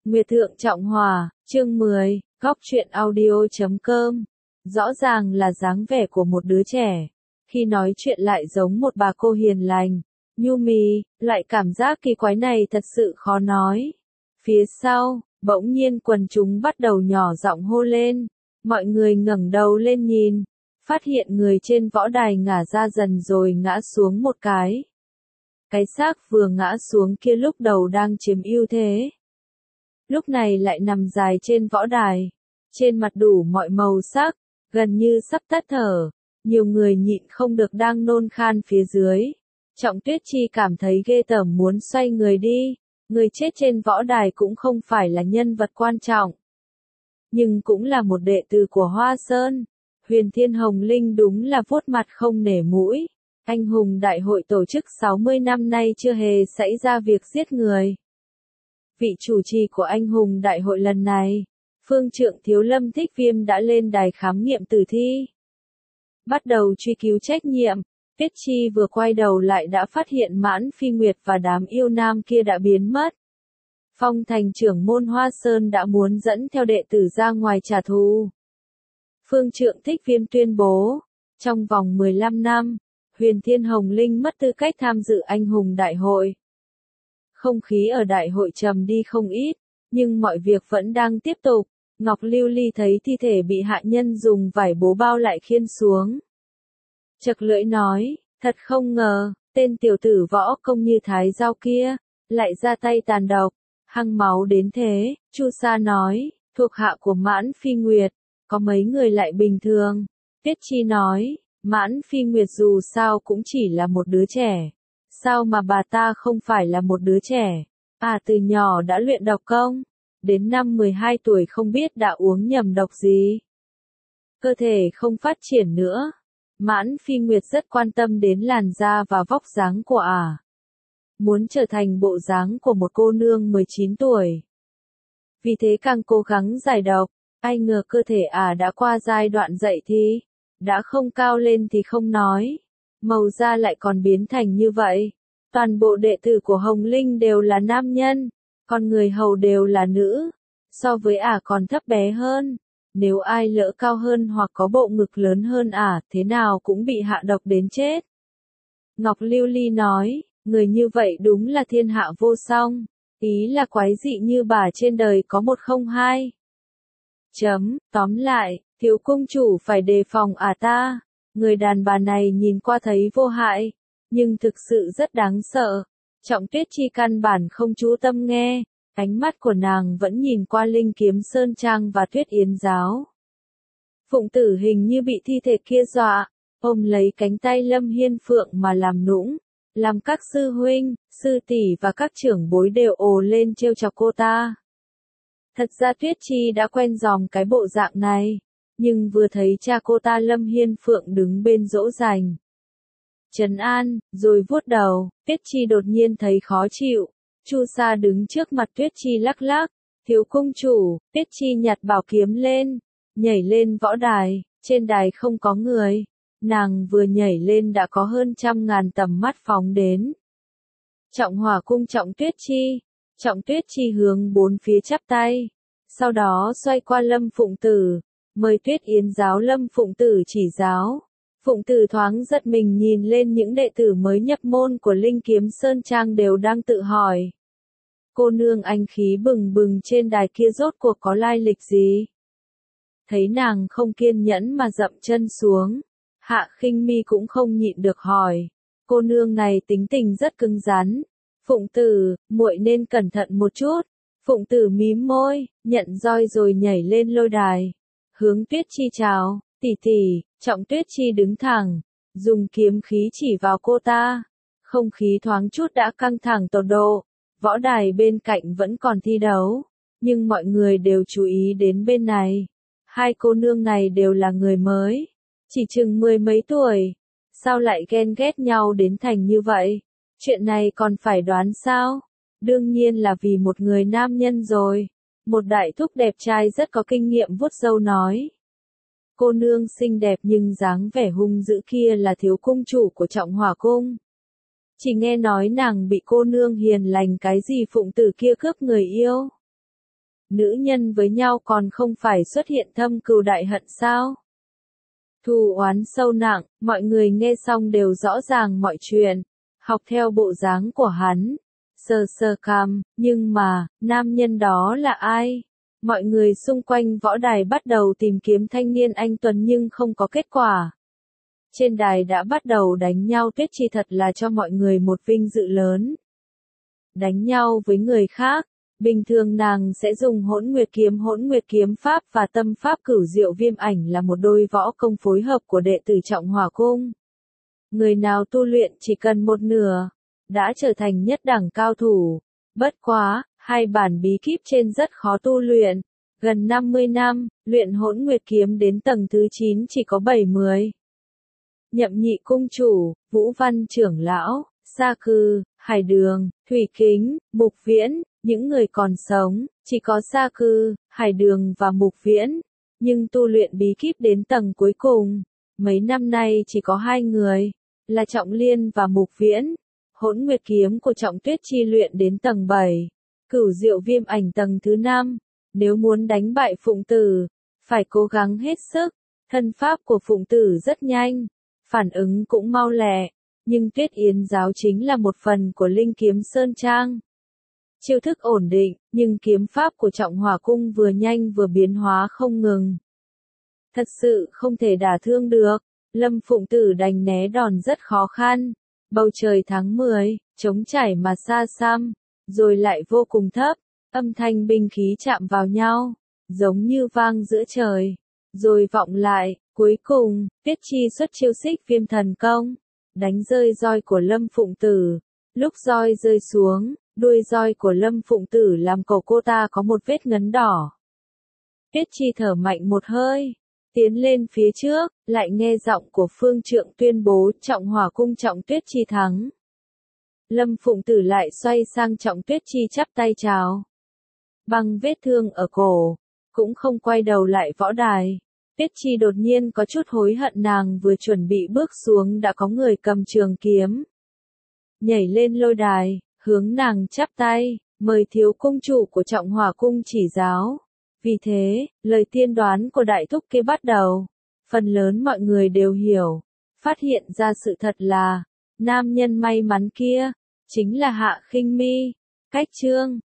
Nguyệt Thượng Trọng Hòa, chương 10, góc truyện audio.com. Rõ ràng là dáng vẻ của một đứa trẻ. Khi nói chuyện lại giống một bà cô hiền lành, nhu mì, loại cảm giác kỳ quái này thật sự khó nói. Phía sau, bỗng nhiên quần chúng bắt đầu nhỏ giọng hô lên. Mọi người ngẩng đầu lên nhìn, phát hiện người trên võ đài ngả ra dần rồi ngã xuống một cái. Cái xác vừa ngã xuống kia lúc đầu đang chiếm ưu thế. Lúc này lại nằm dài trên võ đài, trên mặt đủ mọi màu sắc, gần như sắp tắt thở, nhiều người nhịn không được đang nôn khan phía dưới. Trọng Tuyết Chi cảm thấy ghê tởm muốn xoay người đi, người chết trên võ đài cũng không phải là nhân vật quan trọng, nhưng cũng là một đệ tử của Hoa Sơn. Huyền Thiên Hồng Linh đúng là vuốt mặt không nể mũi, anh hùng đại hội tổ chức 60 năm nay chưa hề xảy ra việc giết người. Vị chủ trì của anh hùng đại hội lần này, Phương Trượng Thiếu Lâm Thích Viêm đã lên đài khám nghiệm tử thi. Bắt đầu truy cứu trách nhiệm, Tuyết Chi vừa quay đầu lại đã phát hiện Mãn Phi Nguyệt và đám yêu nam kia đã biến mất. Phong Thành trưởng môn Hoa Sơn đã muốn dẫn theo đệ tử ra ngoài trả thù. Phương Trượng Thích Viêm tuyên bố, trong vòng 15 năm, Huyền Thiên Hồng Linh mất tư cách tham dự anh hùng đại hội. Không khí ở đại hội trầm đi không ít, nhưng mọi việc vẫn đang tiếp tục. Ngọc Lưu Ly thấy thi thể bị hạ nhân dùng vải bố bao lại khiêng xuống. Chật lưỡi nói, thật không ngờ, tên tiểu tử võ công như thái dao kia, lại ra tay tàn độc, hăng máu đến thế. Chu Sa nói, thuộc hạ của Mãn Phi Nguyệt, có mấy người lại bình thường. Tuyết Chi nói, Mãn Phi Nguyệt dù sao cũng chỉ là một đứa trẻ. Sao mà bà ta không phải là một đứa trẻ? À, từ nhỏ đã luyện độc công, đến năm 12 tuổi không biết đã uống nhầm độc gì. Cơ thể không phát triển nữa. Mãn Phi Nguyệt rất quan tâm đến làn da và vóc dáng của ả. Muốn trở thành bộ dáng của một cô nương 19 tuổi. Vì thế càng cố gắng giải độc, ai ngờ cơ thể ả đã qua giai đoạn dậy thì, đã không cao lên thì không nói. Màu da lại còn biến thành như vậy. Toàn bộ đệ tử của Hồng Linh đều là nam nhân, còn người hầu đều là nữ. So với ả còn thấp bé hơn. Nếu ai lỡ cao hơn hoặc có bộ ngực lớn hơn ả, thế nào cũng bị hạ độc đến chết. Ngọc Lưu Ly nói, người như vậy đúng là thiên hạ vô song. Ý là quái dị như bà trên đời có một không hai. Tóm lại, thiếu cung chủ phải đề phòng ả ta. Người đàn bà này nhìn qua thấy vô hại, nhưng thực sự rất đáng sợ. Trọng Tuyết Chi căn bản không chú tâm nghe, ánh mắt của nàng vẫn nhìn qua Linh Kiếm Sơn Trang và Tuyết Yến Giáo. Phụng Tử hình như bị thi thể kia dọa, ôm lấy cánh tay Lâm Hiên Phượng mà làm nũng, làm các sư huynh, sư tỷ và các trưởng bối đều ồ lên trêu chọc cô ta. Thật ra Tuyết Chi đã quen dòm cái bộ dạng này, nhưng vừa thấy cha cô ta Lâm Hiên Phượng đứng bên dỗ dành, trấn an, rồi vuốt đầu, Tuyết Chi đột nhiên thấy khó chịu. Chu Sa đứng trước mặt Tuyết Chi lắc lắc, thiếu cung chủ. Tuyết Chi nhặt bảo kiếm lên, nhảy lên võ đài, trên đài không có người. Nàng vừa nhảy lên đã có hơn 100.000 tầm mắt phóng đến. Trọng Hỏa cung Trọng Tuyết Chi. Trọng Tuyết Chi hướng bốn phía chắp tay, sau đó xoay qua Lâm Phụng Tử, mời Tuyết Yến Giáo Lâm Phụng Tử chỉ giáo. Phụng Tử thoáng giật mình nhìn lên những đệ tử mới nhập môn của Linh Kiếm Sơn Trang đều đang tự hỏi. Cô nương anh khí bừng bừng trên đài kia rốt cuộc có lai lịch gì? Thấy nàng không kiên nhẫn mà dậm chân xuống, Hạ Khinh Mi cũng không nhịn được hỏi. Cô nương này tính tình rất cứng rắn. Phụng Tử, muội nên cẩn thận một chút. Phụng Tử mím môi, nhận roi rồi nhảy lên lôi đài. Hướng Tuyết Chi chào, tỷ tỷ. Trọng Tuyết Chi đứng thẳng, dùng kiếm khí chỉ vào cô ta. Không khí thoáng chút đã căng thẳng tột độ. Võ đài bên cạnh vẫn còn thi đấu, nhưng mọi người đều chú ý đến bên này. Hai cô nương này đều là người mới, chỉ chừng 10 mấy tuổi. Sao lại ghen ghét nhau đến thành như vậy? Chuyện này còn phải đoán sao? Đương nhiên là vì một người nam nhân rồi. Một đại thúc đẹp trai rất có kinh nghiệm vuốt râu nói. Cô nương xinh đẹp nhưng dáng vẻ hung dữ kia là thiếu cung chủ của Trọng Hỏa cung. Chỉ nghe nói nàng bị cô nương hiền lành cái gì Phụng Tử kia cướp người yêu. Nữ nhân với nhau còn không phải xuất hiện thâm cừu đại hận sao? Thù oán sâu nặng, mọi người nghe xong đều rõ ràng mọi chuyện, học theo bộ dáng của hắn, sờ sờ cằm, nhưng mà, nam nhân đó là ai? Mọi người xung quanh võ đài bắt đầu tìm kiếm thanh niên anh tuấn nhưng không có kết quả. Trên đài đã bắt đầu đánh nhau, Tuyết Chi thật là cho mọi người một vinh dự lớn. Đánh nhau với người khác, bình thường nàng sẽ dùng Hỗn Nguyệt kiếm pháp và tâm pháp Cửu Diệu Viêm Ảnh là một đôi võ công phối hợp của đệ tử Trọng Hỏa Cung. Người nào tu luyện chỉ cần một nửa, đã trở thành nhất đẳng cao thủ. Bất quá, hai bản bí kíp trên rất khó tu luyện. Gần 50 năm, luyện Hỗn Nguyệt kiếm đến tầng thứ 9 chỉ có 7-10. Nhậm Nhị cung chủ, Vũ Văn trưởng lão, Sa Cư, Hải Đường, Thủy Kính, Mục Viễn, những người còn sống, chỉ có Sa Cư, Hải Đường và Mục Viễn, nhưng tu luyện bí kíp đến tầng cuối cùng, mấy năm nay chỉ có 2 người, là Trọng Liên và Mục Viễn. Hỗn Nguyệt kiếm của Trọng Tuyết Chi luyện đến tầng 7, Cửu Diệu Viêm Ảnh tầng thứ 5, nếu muốn đánh bại Phụng Tử, phải cố gắng hết sức, thân pháp của Phụng Tử rất nhanh, phản ứng cũng mau lẹ, nhưng Tuyết Yến giáo chính là một phần của Linh Kiếm Sơn Trang. Chiêu thức ổn định, nhưng kiếm pháp của Trọng Hỏa Cung vừa nhanh vừa biến hóa không ngừng. Thật sự không thể đả thương được, Lâm Phụng Tử đành né đòn rất khó khăn. Bầu trời tháng 10, trống trải mà xa xăm, rồi lại vô cùng thấp, âm thanh binh khí chạm vào nhau, giống như vang giữa trời, rồi vọng lại, cuối cùng, Tuyết Chi xuất chiêu Xích Viêm thần công, đánh rơi roi của Lâm Phụng Tử. Lúc roi rơi xuống, đuôi roi của Lâm Phụng Tử làm cổ cô ta có một vết ngấn đỏ. Tuyết Chi thở mạnh một hơi, tiến lên phía trước, lại nghe giọng của Phương Trượng tuyên bố Trọng Hỏa Cung Trọng Tuyết Chi thắng. Lâm Phụng Tử lại xoay sang Trọng Tuyết Chi chắp tay chào. Bằng vết thương ở cổ, cũng không quay đầu lại võ đài. Tuyết Chi đột nhiên có chút hối hận, nàng vừa chuẩn bị bước xuống đã có người cầm trường kiếm. Nhảy lên lôi đài, hướng nàng chắp tay, mời thiếu cung chủ của Trọng Hỏa Cung chỉ giáo. Vì thế, lời tiên đoán của đại thúc kia bắt đầu. Phần lớn mọi người đều hiểu, phát hiện ra sự thật là, nam nhân may mắn kia, chính là Hạ Khinh Mi. Cách chương